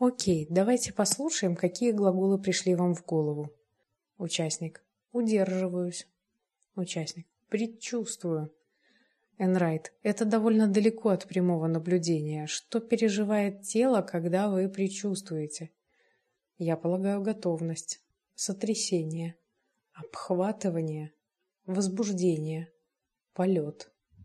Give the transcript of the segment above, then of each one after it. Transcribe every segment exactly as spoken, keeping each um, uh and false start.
Окей, давайте послушаем, какие глаголы пришли вам в голову. Участник. Удерживаюсь. Участник. Предчувствую. Энрайт. Это довольно далеко от прямого наблюдения. Что переживает тело, когда вы предчувствуете? Я полагаю, готовность, сотрясение, обхватывание, возбуждение, полет.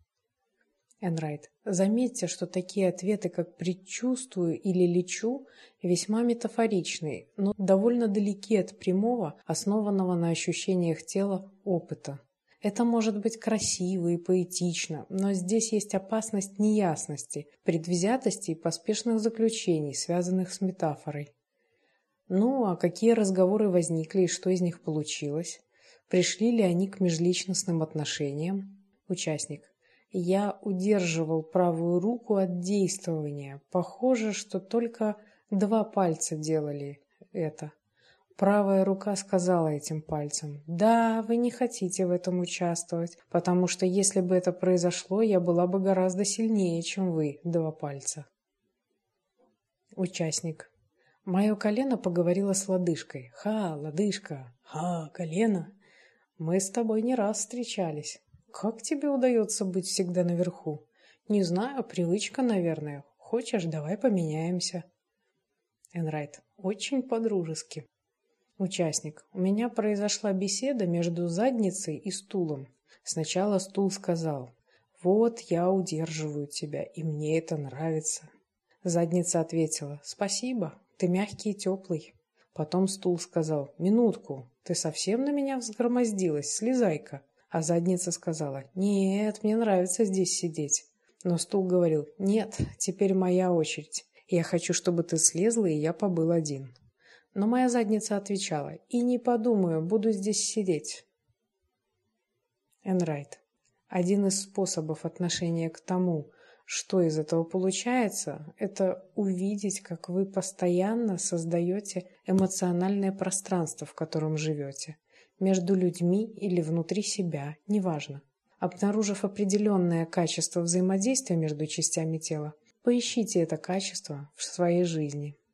Энрайт. Заметьте, что такие ответы, как «предчувствую» или «лечу», весьма метафоричны, но довольно далеки от прямого, основанного на ощущениях тела, опыта. Это может быть красиво и поэтично, но здесь есть опасность неясности, предвзятости и поспешных заключений, связанных с метафорой. Ну, а какие разговоры возникли и что из них получилось? Пришли ли они к межличностным отношениям? Участник. Я удерживал правую руку от действования. Похоже, что только два пальца делали это. Правая рука сказала этим пальцем: «Да, вы не хотите в этом участвовать, потому что если бы это произошло, я была бы гораздо сильнее, чем вы, два пальца». Участник. Мое колено поговорило с лодыжкой. «Ха, лодыжка! Ха, колено! Мы с тобой не раз встречались. Как тебе удается быть всегда наверху? Не знаю, привычка, наверное. Хочешь, давай поменяемся». Энрайт. Очень по-дружески. Участник. У меня произошла беседа между задницей и стулом. Сначала стул сказал: «Вот я удерживаю тебя, и мне это нравится». Задница ответила: «Спасибо, ты мягкий и теплый». Потом стул сказал: «Минутку, ты совсем на меня взгромоздилась, слезай-ка». А задница сказала: «Нет, мне нравится здесь сидеть». Но стул говорил: «Нет, теперь моя очередь. Я хочу, чтобы ты слезла, и я побыл один». Но моя задница отвечала: «И не подумаю, буду здесь сидеть». Энрайт. Один из способов отношения к тому, что из этого получается, это увидеть, как вы постоянно создаете эмоциональное пространство, в котором живете, между людьми или внутри себя, неважно. Обнаружив определенное качество взаимодействия между частями тела, поищите это качество в своей жизни.